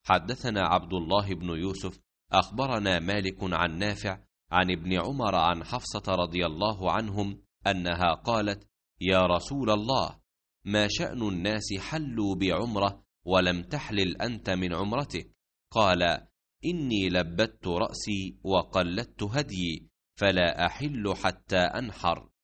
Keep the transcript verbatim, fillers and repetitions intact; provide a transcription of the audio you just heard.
حدثنا عبد الله بن يوسف أخبرنا مالك عن نافع عن ابن عمر عن حفصة رضي الله عنهم أنها قالت: يا رسول الله، ما شأن الناس حلوا بعمرة ولم تحلل أنت من عمرتك؟ قال: إني لبت رأسي وقلدت هديي، فلا أحل حتى أنحر.